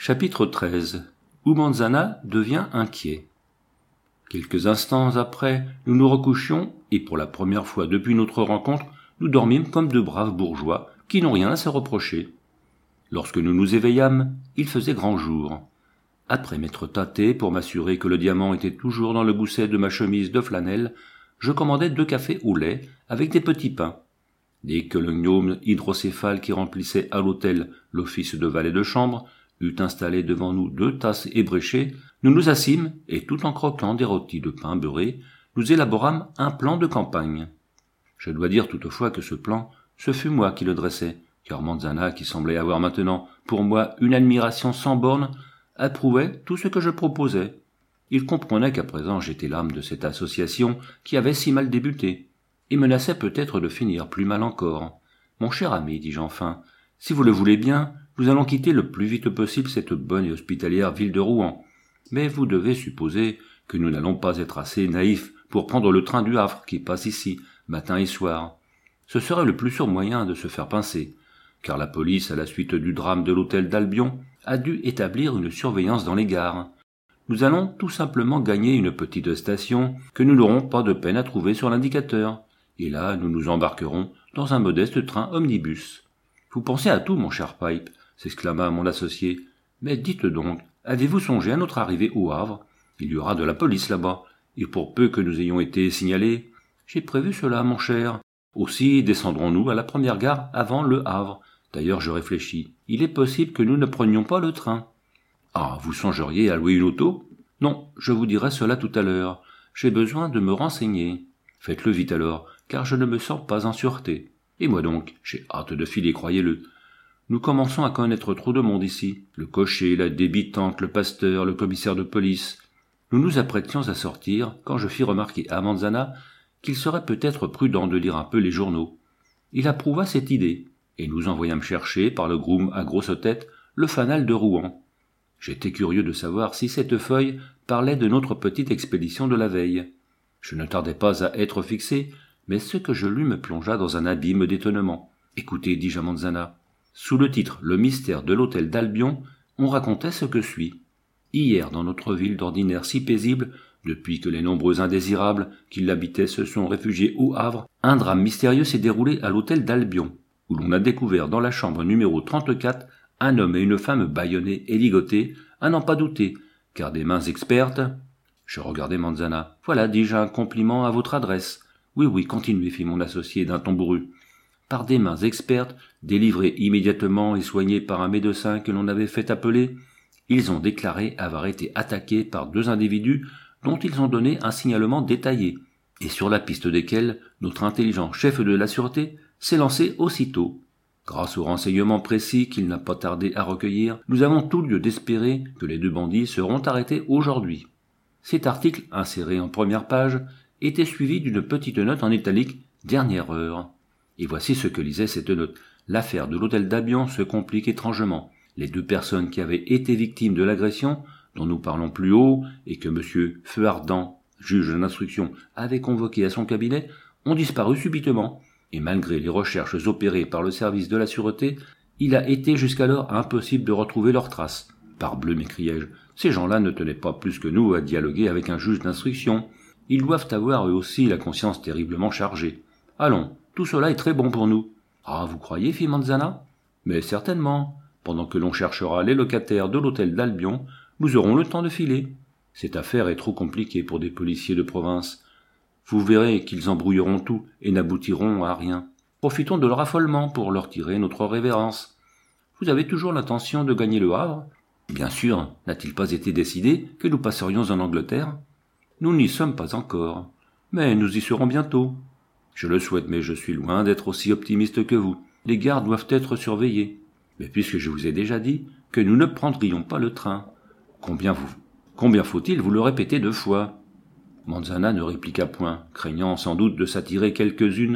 Chapitre 13. Où Manzana devient inquiet. Quelques instants après, nous nous recouchions, et pour la première fois depuis notre rencontre, nous dormîmes comme de braves bourgeois qui n'ont rien à se reprocher. Lorsque nous nous éveillâmes, il faisait grand jour. Après m'être tâté pour m'assurer que le diamant était toujours dans le gousset de ma chemise de flanelle, je commandai 2 cafés au lait avec des petits pains. Dès que le gnome hydrocéphale qui remplissait à l'hôtel l'office de valet de chambre eut installé devant nous 2 tasses ébréchées, nous nous assîmes et, tout en croquant des rôtis de pain beurré, nous élaborâmes un plan de campagne. Je dois dire toutefois que ce plan, ce fut moi qui le dressai, car Manzana, qui semblait avoir maintenant pour moi une admiration sans bornes, approuvait tout ce que je proposais. Il comprenait qu'à présent j'étais l'âme de cette association qui avait si mal débuté, et menaçait peut-être de finir plus mal encore. « Mon cher ami, dis-je enfin, si vous le voulez bien, nous allons quitter le plus vite possible cette bonne et hospitalière ville de Rouen. Mais vous devez supposer que nous n'allons pas être assez naïfs pour prendre le train du Havre qui passe ici, matin et soir. Ce serait le plus sûr moyen de se faire pincer, car la police, à la suite du drame de l'hôtel d'Albion, a dû établir une surveillance dans les gares. Nous allons tout simplement gagner une petite station que nous n'aurons pas de peine à trouver sur l'indicateur, et là nous nous embarquerons dans un modeste train omnibus. Vous pensez à tout, mon cher Pipe, s'exclama mon associé. Mais dites donc, avez-vous songé à notre arrivée au Havre? Il y aura de la police là-bas, et pour peu que nous ayons été signalés. J'ai prévu cela, mon cher. Aussi descendrons-nous à la première gare avant le Havre. D'ailleurs, je réfléchis. Il est possible que nous ne prenions pas le train. Ah, vous songeriez à louer une auto? Non, je vous dirai cela tout à l'heure. J'ai besoin de me renseigner. Faites-le vite alors, car je ne me sens pas en sûreté. Et moi donc, j'ai hâte de filer, croyez-le. Nous commençons à connaître trop de monde ici. Le cocher, la débitante, le pasteur, le commissaire de police. Nous nous apprêtions à sortir quand je fis remarquer à Manzana qu'il serait peut-être prudent de lire un peu les journaux. Il approuva cette idée, et nous envoyâmes chercher par le groom à grosse tête le fanal de Rouen. J'étais curieux de savoir si cette feuille parlait de notre petite expédition de la veille. Je ne tardais pas à être fixé, mais ce que je lus me plongea dans un abîme d'étonnement. « Écoutez, dis-je à Manzana. Sous le titre « Le mystère de l'hôtel d'Albion », on racontait ce que suit. Hier, dans notre ville d'ordinaire si paisible, depuis que les nombreux indésirables qui l'habitaient se sont réfugiés au Havre, un drame mystérieux s'est déroulé à l'hôtel d'Albion, où l'on a découvert dans la chambre numéro 34 un homme et une femme bâillonnés et ligotés, à n'en pas douter, car des mains expertes... Je regardai Manzana. « Voilà, dis-je, un compliment à votre adresse. »« Oui, continuez, fit mon associé d'un ton bourru. »« Par des mains expertes, délivrées immédiatement et soignées par un médecin que l'on avait fait appeler, ils ont déclaré avoir été attaqués par 2 individus dont ils ont donné un signalement détaillé, et sur la piste desquels notre intelligent chef de la sûreté s'est lancé aussitôt. Grâce aux renseignements précis qu'il n'a pas tardé à recueillir, nous avons tout lieu d'espérer que les 2 bandits seront arrêtés aujourd'hui. » Cet article, inséré en première page, était suivi d'une petite note en italique « Dernière heure ». Et voici ce que lisait cette note. L'affaire de l'hôtel d'Albion se complique étrangement. Les 2 personnes qui avaient été victimes de l'agression, dont nous parlons plus haut, et que M. Feuardent, juge d'instruction, avait convoqué à son cabinet, ont disparu subitement, et malgré les recherches opérées par le service de la sûreté, il a été jusqu'alors impossible de retrouver leurs traces. Parbleu, m'écriai-je, ces gens-là ne tenaient pas plus que nous à dialoguer avec un juge d'instruction. Ils doivent avoir eux aussi la conscience terriblement chargée. Allons, tout cela est très bon pour nous. Ah, vous croyez, fit Manzana? Mais certainement. Pendant que l'on cherchera les locataires de l'hôtel d'Albion, nous aurons le temps de filer. Cette affaire est trop compliquée pour des policiers de province. Vous verrez qu'ils embrouilleront tout et n'aboutiront à rien. Profitons de leur affolement pour leur tirer notre révérence. Vous avez toujours l'intention de gagner le Havre? Bien sûr, n'a-t-il pas été décidé que nous passerions en Angleterre? Nous n'y sommes pas encore, mais nous y serons bientôt. Je le souhaite, mais je suis loin d'être aussi optimiste que vous. Les gares doivent être surveillées. Mais puisque je vous ai déjà dit que nous ne prendrions pas le train, combien faut-il vous le répéter 2 fois? Manzana ne répliqua point, craignant sans doute de s'attirer quelques-unes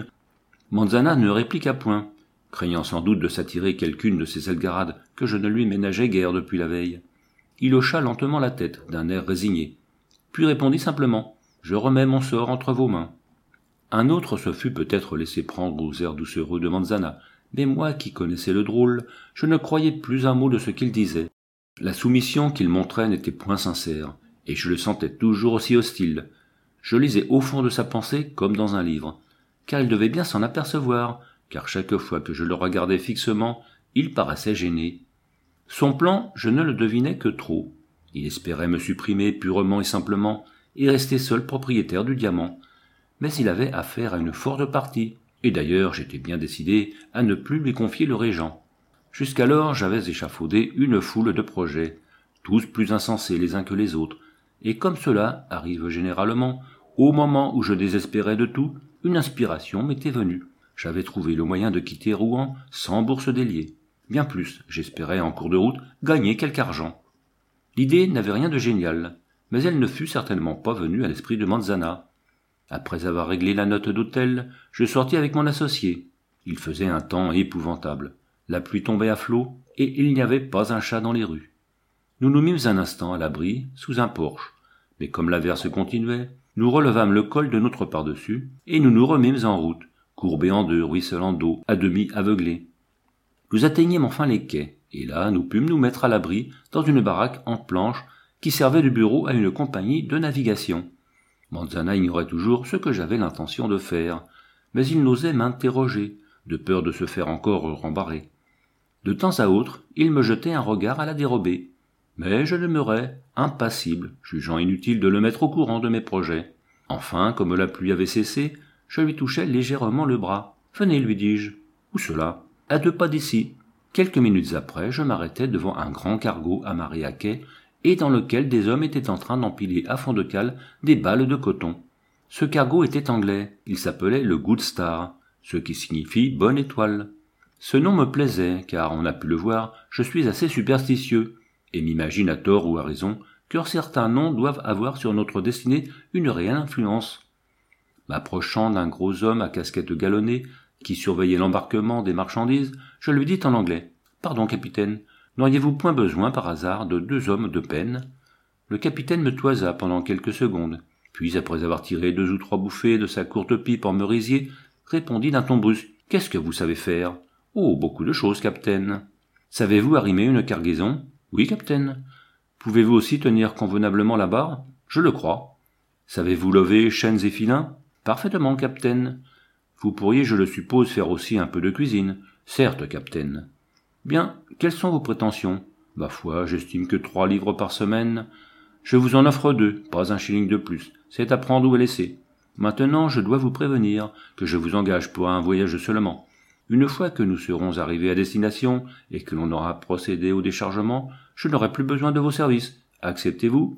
de ces algarades que je ne lui ménageais guère depuis la veille. Il hocha lentement la tête, d'un air résigné, puis répondit simplement « Je remets mon sort entre vos mains. » Un autre se fût peut-être laissé prendre aux airs doucereux de Manzana, mais moi qui connaissais le drôle, je ne croyais plus un mot de ce qu'il disait. La soumission qu'il montrait n'était point sincère, et je le sentais toujours aussi hostile. Je lisais au fond de sa pensée comme dans un livre, car il devait bien s'en apercevoir, car chaque fois que je le regardais fixement, il paraissait gêné. Son plan, je ne le devinais que trop. Il espérait me supprimer purement et simplement, et rester seul propriétaire du diamant. Mais il avait affaire à une forte partie, et d'ailleurs j'étais bien décidé à ne plus lui confier le régent. Jusqu'alors j'avais échafaudé une foule de projets, tous plus insensés les uns que les autres, et comme cela arrive généralement, au moment où je désespérais de tout, une inspiration m'était venue. J'avais trouvé le moyen de quitter Rouen sans bourse délier. Bien plus, j'espérais en cours de route gagner quelque argent. L'idée n'avait rien de génial, mais elle ne fut certainement pas venue à l'esprit de Manzana. Après avoir réglé la note d'hôtel, je sortis avec mon associé. Il faisait un temps épouvantable. La pluie tombait à flots, et il n'y avait pas un chat dans les rues. Nous nous mîmes un instant à l'abri, sous un porche, mais comme l'averse continuait, nous relevâmes le col de notre par-dessus, et nous nous remîmes en route, courbés en deux, ruisselant d'eau, à demi aveuglés. Nous atteignîmes enfin les quais, et là nous pûmes nous mettre à l'abri dans une baraque en planches qui servait de bureau à une compagnie de navigation. Manzana ignorait toujours ce que j'avais l'intention de faire, mais il n'osait m'interroger, de peur de se faire encore rembarrer. De temps à autre, il me jetait un regard à la dérobée, mais je demeurais impassible, jugeant inutile de le mettre au courant de mes projets. Enfin, comme la pluie avait cessé, je lui touchai légèrement le bras. « Venez, lui dis-je. »« Où cela ?»« À 2 pas d'ici. » Quelques minutes après, je m'arrêtai devant un grand cargo amarré à quai et dans lequel des hommes étaient en train d'empiler à fond de cale des balles de coton. Ce cargo était anglais. Il s'appelait le Good Star, ce qui signifie « bonne étoile ». Ce nom me plaisait, car, on a pu le voir, je suis assez superstitieux, et m'imagine à tort ou à raison que certains noms doivent avoir sur notre destinée une réelle influence. M'approchant d'un gros homme à casquette galonnée, qui surveillait l'embarquement des marchandises, je lui dis en anglais « Pardon, capitaine, n'auriez-vous point besoin par hasard de 2 hommes de peine ?» Le capitaine me toisa pendant quelques secondes, puis après avoir tiré 2 ou 3 bouffées de sa courte pipe en merisier, répondit d'un ton brusque « Qu'est-ce que vous savez faire ?»« Oh, beaucoup de choses, capitaine. »« Savez-vous arrimer une cargaison ?»« Oui, capitaine. »« Pouvez-vous aussi tenir convenablement la barre ?»« Je le crois. »« Savez-vous lever chaînes et filins ?»« Parfaitement, capitaine. »« Vous pourriez, je le suppose, faire aussi un peu de cuisine. »« Certes, capitaine. »« Bien, quelles sont vos prétentions ? » ?»« Ma foi, j'estime que 3 livres par semaine. »« Je vous en offre 2, pas un shilling de plus. C'est à prendre ou à laisser. Maintenant, je dois vous prévenir que je vous engage pour un voyage seulement. Une fois que nous serons arrivés à destination et que l'on aura procédé au déchargement, je n'aurai plus besoin de vos services. Acceptez-vous ?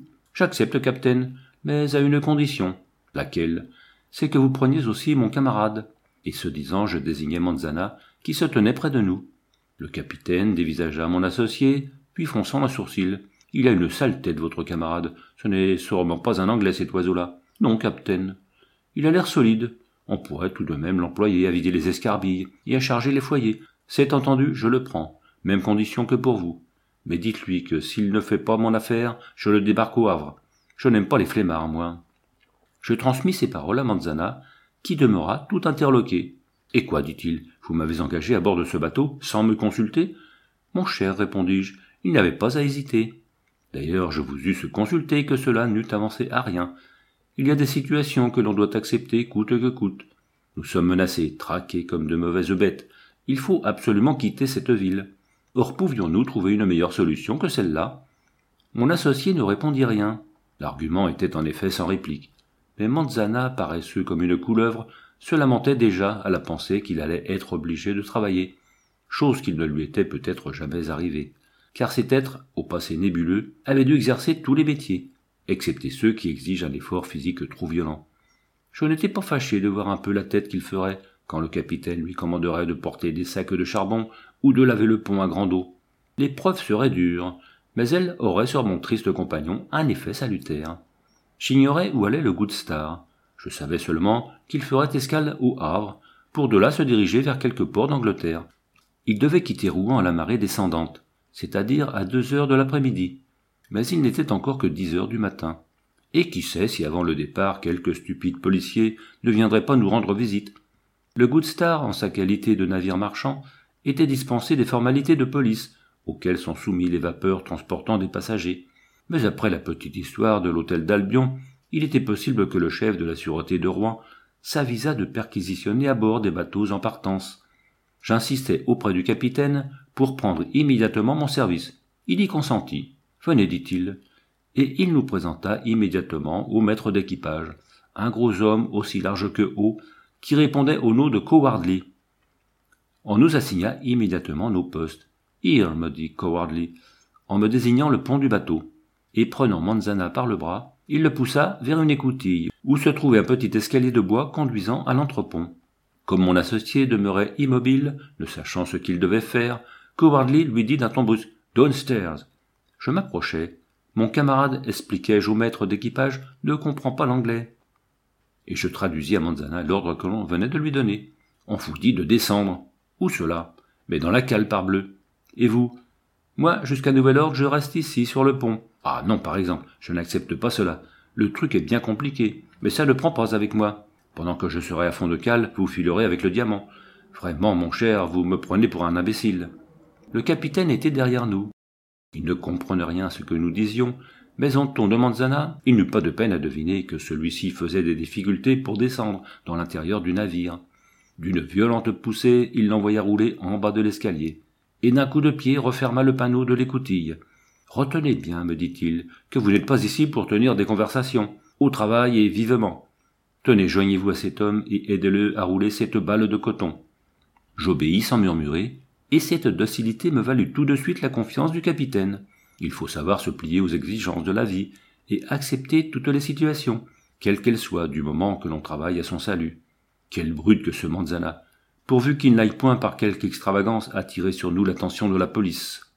J'accepte, capitaine, mais à une condition. Laquelle ? C'est que vous preniez aussi mon camarade. Et ce disant, je désignai Manzana, qui se tenait près de nous. Le capitaine dévisagea mon associé, puis fronçant un sourcil. « Il a une sale tête, votre camarade. Ce n'est sûrement pas un Anglais, cet oiseau-là. »« Non, capitaine. »« Il a l'air solide. On pourrait tout de même l'employer à vider les escarbilles et à charger les foyers. C'est entendu, je le prends. Même condition que pour vous. Mais dites-lui que s'il ne fait pas mon affaire, je le débarque au Havre. Je n'aime pas les flemmards, moi. » Je transmis ces paroles à Manzana, qui demeura tout interloqué. « Et quoi, dit-il, vous m'avez engagé à bord de ce bateau, sans me consulter ?»« Mon cher, répondis-je, il n'avait pas à hésiter. D'ailleurs, je vous eusse consulté que cela n'eût avancé à rien. Il y a des situations que l'on doit accepter coûte que coûte. Nous sommes menacés, traqués comme de mauvaises bêtes. Il faut absolument quitter cette ville. Or pouvions-nous trouver une meilleure solution que celle-là ? » Mon associé ne répondit rien. L'argument était en effet sans réplique. Mais Manzana, paresseux comme une couleuvre, se lamentait déjà à la pensée qu'il allait être obligé de travailler, chose qui ne lui était peut-être jamais arrivée, car cet être, au passé nébuleux, avait dû exercer tous les métiers, excepté ceux qui exigent un effort physique trop violent. Je n'étais pas fâché de voir un peu la tête qu'il ferait quand le capitaine lui commanderait de porter des sacs de charbon ou de laver le pont à grande eau. L'épreuve serait dure, mais elle aurait sur mon triste compagnon un effet salutaire. J'ignorais où allait le Good Star. Je savais seulement qu'il ferait escale au Havre, pour de là se diriger vers quelque port d'Angleterre. Il devait quitter Rouen à la marée descendante, c'est-à-dire à 2 heures de l'après-midi. Mais il n'était encore que 10 heures du matin. Et qui sait si avant le départ quelques stupides policiers ne viendraient pas nous rendre visite. Le Good Star, en sa qualité de navire marchand, était dispensé des formalités de police, auxquels sont soumis les vapeurs transportant des passagers. Mais après la petite histoire de l'hôtel d'Albion, il était possible que le chef de la sûreté de Rouen s'avisât de perquisitionner à bord des bateaux en partance. J'insistai auprès du capitaine pour prendre immédiatement mon service. Il y consentit. Venez, dit-il. Et il nous présenta immédiatement au maître d'équipage, un gros homme aussi large que haut, qui répondait au nom de Cowardly. On nous assigna immédiatement nos postes. « Here » me dit Cowardly, en me désignant le pont du bateau. Et prenant Manzana par le bras, il le poussa vers une écoutille, où se trouvait un petit escalier de bois conduisant à l'entrepont. Comme mon associé demeurait immobile, ne sachant ce qu'il devait faire, Cowardly lui dit d'un ton brusque « Downstairs ». Je m'approchai. Mon camarade, expliquai-je au maître d'équipage, ne comprend pas l'anglais. Et je traduisis à Manzana l'ordre que l'on venait de lui donner. On vous dit de descendre. Où cela? Mais dans la cale, parbleu. Et vous? Moi, jusqu'à nouvel ordre, je reste ici, sur le pont. Ah non, par exemple, je n'accepte pas cela. Le truc est bien compliqué, mais ça ne prend pas avec moi. Pendant que je serai à fond de cale, vous filerez avec le diamant. Vraiment, mon cher, vous me prenez pour un imbécile. Le capitaine était derrière nous. Il ne comprenait rien à ce que nous disions, mais en ton de Manzana, il n'eut pas de peine à deviner que celui-ci faisait des difficultés pour descendre dans l'intérieur du navire. D'une violente poussée, il l'envoya rouler en bas de l'escalier, et d'un coup de pied referma le panneau de l'écoutille. « Retenez bien, me dit-il, que vous n'êtes pas ici pour tenir des conversations. Au travail et vivement. Tenez, joignez-vous à cet homme et aidez-le à rouler cette balle de coton. » J'obéis sans murmurer, et cette docilité me valut tout de suite la confiance du capitaine. Il faut savoir se plier aux exigences de la vie et accepter toutes les situations, quelles qu'elles soient, du moment que l'on travaille à son salut. Quel brute que ce Manzana, pourvu qu'il n'aille point par quelque extravagance attirer sur nous l'attention de la police.